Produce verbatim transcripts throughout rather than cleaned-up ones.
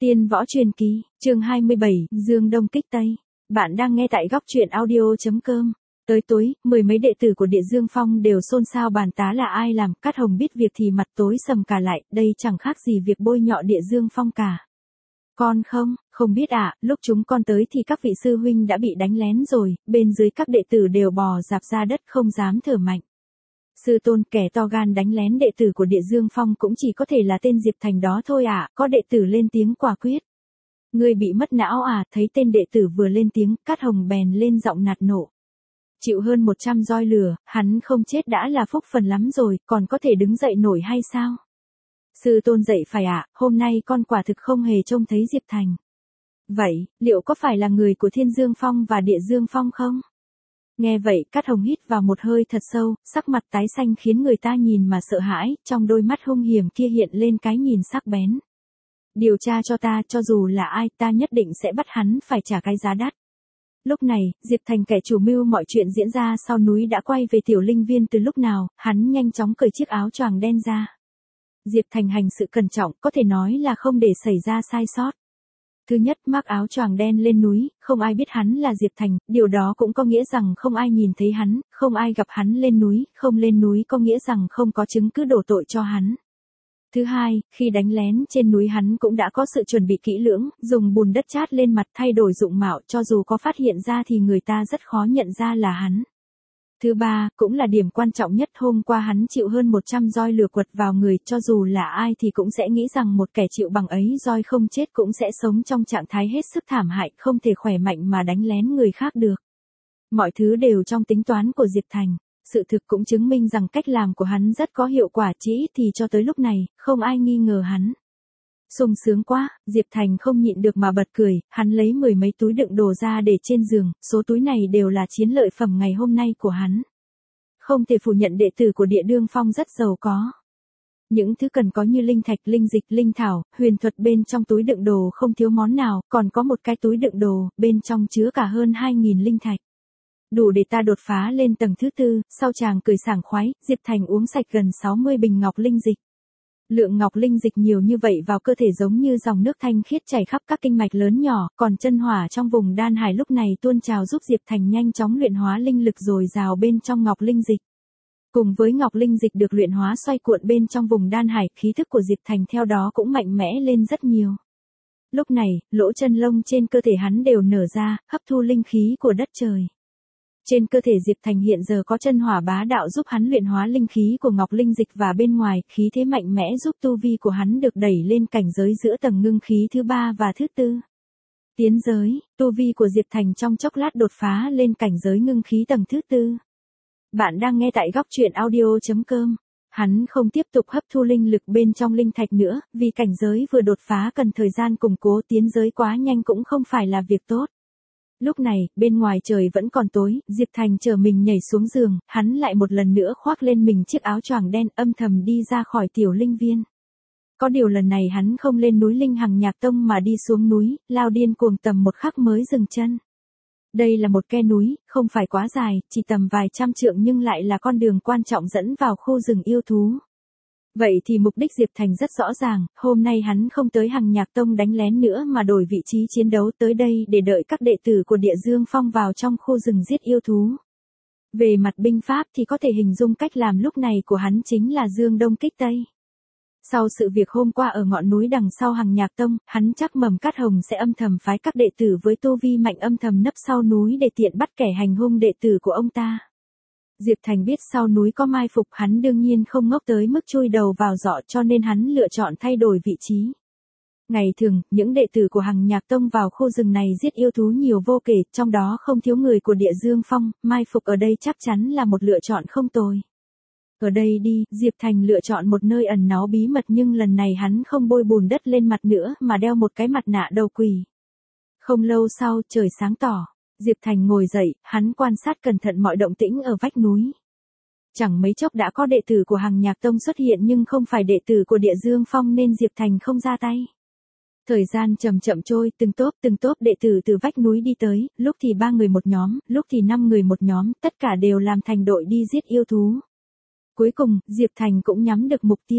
Tiên võ truyền kỳ, chương hai mươi bảy, Dương Đông kích Tây. Bạn đang nghe tại góc truyện audio.com. Tới tối, mười mấy đệ tử của Địa Dương Phong đều xôn xao bàn tá là ai làm, Cát Hồng biết việc thì mặt tối sầm cả lại, đây chẳng khác gì việc bôi nhọ Địa Dương Phong cả. Con không, không biết ạ, à, lúc chúng con tới thì các vị sư huynh đã bị đánh lén rồi, bên dưới các đệ tử đều bò rạp ra đất không dám thở mạnh. Sư tôn, kẻ to gan đánh lén đệ tử của Địa Dương Phong cũng chỉ có thể là tên Diệp Thành đó thôi ạ, à, có đệ tử lên tiếng quả quyết. Ngươi bị mất não à, thấy tên đệ tử vừa lên tiếng, Cát Hồng bèn lên giọng nạt nộ. Chịu hơn một trăm roi lửa, hắn không chết đã là phúc phần lắm rồi, còn có thể đứng dậy nổi hay sao? Sư tôn dậy phải ạ, à, hôm nay con quả thực không hề trông thấy Diệp Thành. Vậy, liệu có phải là người của Thiên Dương Phong và Địa Dương Phong không? Nghe vậy, Cát Hồng hít vào một hơi thật sâu, sắc mặt tái xanh khiến người ta nhìn mà sợ hãi, trong đôi mắt hung hiểm kia hiện lên cái nhìn sắc bén. Điều tra cho ta, cho dù là ai, ta nhất định sẽ bắt hắn phải trả cái giá đắt. Lúc này, Diệp Thành kẻ chủ mưu mọi chuyện diễn ra sau núi đã quay về Tiểu Linh Viên từ lúc nào, hắn nhanh chóng cởi chiếc áo choàng đen ra. Diệp Thành hành sự cẩn trọng, có thể nói là không để xảy ra sai sót. Thứ nhất, mặc áo choàng đen lên núi, không ai biết hắn là Diệp Thành, điều đó cũng có nghĩa rằng không ai nhìn thấy hắn, không ai gặp hắn lên núi, không lên núi có nghĩa rằng không có chứng cứ đổ tội cho hắn. Thứ hai, khi đánh lén trên núi hắn cũng đã có sự chuẩn bị kỹ lưỡng, dùng bùn đất chát lên mặt thay đổi dụng mạo, cho dù có phát hiện ra thì người ta rất khó nhận ra là hắn. Thứ ba, cũng là điểm quan trọng nhất, hôm qua hắn chịu hơn một trăm roi lửa quật vào người, cho dù là ai thì cũng sẽ nghĩ rằng một kẻ chịu bằng ấy roi không chết cũng sẽ sống trong trạng thái hết sức thảm hại, không thể khỏe mạnh mà đánh lén người khác được. Mọi thứ đều trong tính toán của Diệp Thành. Sự thực cũng chứng minh rằng cách làm của hắn rất có hiệu quả, chỉ thì cho tới lúc này, không ai nghi ngờ hắn. Sung sướng quá, Diệp Thành không nhịn được mà bật cười, hắn lấy mười mấy túi đựng đồ ra để trên giường, số túi này đều là chiến lợi phẩm ngày hôm nay của hắn. Không thể phủ nhận đệ tử của Địa Dương Phong rất giàu có. Những thứ cần có như linh thạch, linh dịch, linh thảo, huyền thuật bên trong túi đựng đồ không thiếu món nào, còn có một cái túi đựng đồ, bên trong chứa cả hơn hai nghìn linh thạch. Đủ để ta đột phá lên tầng thứ tư, sau chàng cười sảng khoái, Diệp Thành uống sạch gần sáu mươi bình ngọc linh dịch. Lượng ngọc linh dịch nhiều như vậy vào cơ thể giống như dòng nước thanh khiết chảy khắp các kinh mạch lớn nhỏ, còn chân hỏa trong vùng đan hải lúc này tuôn trào giúp Diệp Thành nhanh chóng luyện hóa linh lực dồi dào bên trong ngọc linh dịch. Cùng với ngọc linh dịch được luyện hóa xoay cuộn bên trong vùng đan hải, khí thức của Diệp Thành theo đó cũng mạnh mẽ lên rất nhiều. Lúc này, lỗ chân lông trên cơ thể hắn đều nở ra, hấp thu linh khí của đất trời. Trên cơ thể Diệp Thành hiện giờ có chân hỏa bá đạo giúp hắn luyện hóa linh khí của ngọc linh dịch, và bên ngoài, khí thế mạnh mẽ giúp tu vi của hắn được đẩy lên cảnh giới giữa tầng ngưng khí thứ ba và thứ tư. Tiến giới, tu vi của Diệp Thành trong chốc lát đột phá lên cảnh giới ngưng khí tầng thứ tư. Bạn đang nghe tại góc truyện audio.com. Hắn không tiếp tục hấp thu linh lực bên trong linh thạch nữa, vì cảnh giới vừa đột phá cần thời gian củng cố, tiến giới quá nhanh cũng không phải là việc tốt. Lúc này, bên ngoài trời vẫn còn tối, Diệp Thành chờ mình nhảy xuống giường, hắn lại một lần nữa khoác lên mình chiếc áo choàng đen, âm thầm đi ra khỏi Tiểu Linh Viên. Có điều lần này hắn không lên núi Linh Hằng Nhạc Tông mà đi xuống núi, lao điên cuồng tầm một khắc mới dừng chân. Đây là một khe núi, không phải quá dài, chỉ tầm vài trăm trượng nhưng lại là con đường quan trọng dẫn vào khu rừng yêu thú. Vậy thì mục đích Diệp Thành rất rõ ràng, hôm nay hắn không tới Hằng Nhạc Tông đánh lén nữa mà đổi vị trí chiến đấu tới đây để đợi các đệ tử của Địa Dương Phong vào trong khu rừng giết yêu thú. Về mặt binh pháp thì có thể hình dung cách làm lúc này của hắn chính là Dương Đông kích Tây. Sau sự việc hôm qua ở ngọn núi đằng sau Hằng Nhạc Tông, hắn chắc mầm Cát Hồng sẽ âm thầm phái các đệ tử với tu vi mạnh âm thầm nấp sau núi để tiện bắt kẻ hành hung đệ tử của ông ta. Diệp Thành biết sau núi có mai phục, hắn đương nhiên không ngốc tới mức chui đầu vào giỏ, cho nên hắn lựa chọn thay đổi vị trí. Ngày thường, những đệ tử của Hằng Nhạc Tông vào khu rừng này giết yêu thú nhiều vô kể, trong đó không thiếu người của Địa Dương Phong, mai phục ở đây chắc chắn là một lựa chọn không tồi. Ở đây đi, Diệp Thành lựa chọn một nơi ẩn náu bí mật, nhưng lần này hắn không bôi bùn đất lên mặt nữa mà đeo một cái mặt nạ đầu quỷ. Không lâu sau, trời sáng tỏ. Diệp Thành ngồi dậy, hắn quan sát cẩn thận mọi động tĩnh ở vách núi. Chẳng mấy chốc đã có đệ tử của Hằng Nhạc Tông xuất hiện nhưng không phải đệ tử của Địa Dương Phong nên Diệp Thành không ra tay. Thời gian chậm chậm trôi, từng tốp từng tốp đệ tử từ vách núi đi tới, lúc thì ba người một nhóm, lúc thì năm người một nhóm, tất cả đều làm thành đội đi giết yêu thú. Cuối cùng, Diệp Thành cũng nhắm được mục tiêu.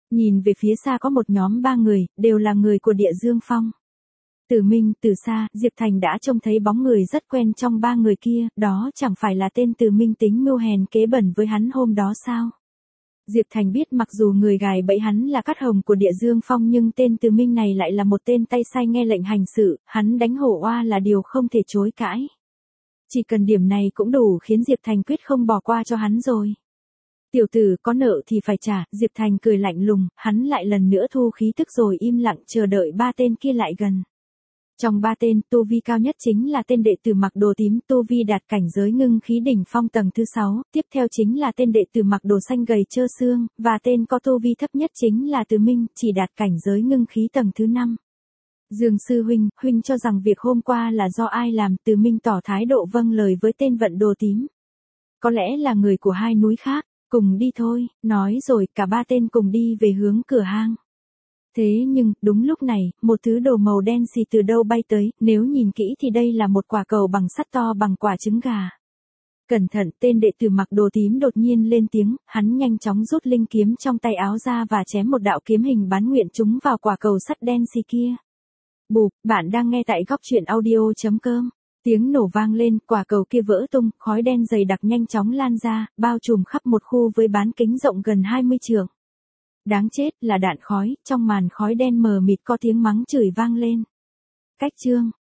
Nhìn về phía xa có một nhóm ba người, đều là người của Địa Dương Phong. Từ Minh, từ xa, Diệp Thành đã trông thấy bóng người rất quen trong ba người kia, đó chẳng phải là tên Từ Minh tính mưu hèn kế bẩn với hắn hôm đó sao? Diệp Thành biết mặc dù người gài bẫy hắn là Cát Hồng của Địa Dương Phong nhưng tên Từ Minh này lại là một tên tay sai nghe lệnh hành sự, hắn đánh hổ oa là điều không thể chối cãi. Chỉ cần điểm này cũng đủ khiến Diệp Thành quyết không bỏ qua cho hắn rồi. Tiểu tử có nợ thì phải trả, Diệp Thành cười lạnh lùng, hắn lại lần nữa thu khí tức rồi im lặng chờ đợi ba tên kia lại gần. Trong ba tên, tu vi cao nhất chính là tên đệ tử mặc đồ tím, tu vi đạt cảnh giới ngưng khí đỉnh phong tầng thứ sáu, tiếp theo chính là tên đệ tử mặc đồ xanh gầy trơ xương, và tên có tu vi thấp nhất chính là Từ Minh, chỉ đạt cảnh giới ngưng khí tầng thứ năm. Dương sư huynh, huynh cho rằng việc hôm qua là do ai làm? Từ Minh tỏ thái độ vâng lời với tên vận đồ tím. Có lẽ là người của hai núi khác, cùng đi thôi, nói rồi cả ba tên cùng đi về hướng cửa hang. Thế nhưng, đúng lúc này, một thứ đồ màu đen xì từ đâu bay tới, nếu nhìn kỹ thì đây là một quả cầu bằng sắt to bằng quả trứng gà. Cẩn thận, tên đệ tử mặc đồ tím đột nhiên lên tiếng, hắn nhanh chóng rút linh kiếm trong tay áo ra và chém một đạo kiếm hình bán nguyện trúng vào quả cầu sắt đen xì kia. Bụp, bạn đang nghe tại góc truyện audio chấm com. Tiếng nổ vang lên, quả cầu kia vỡ tung, khói đen dày đặc nhanh chóng lan ra, bao trùm khắp một khu với bán kính rộng gần hai mươi trượng. Đáng chết, là đạn khói, trong màn khói đen mờ mịt có tiếng mắng chửi vang lên. Cách chương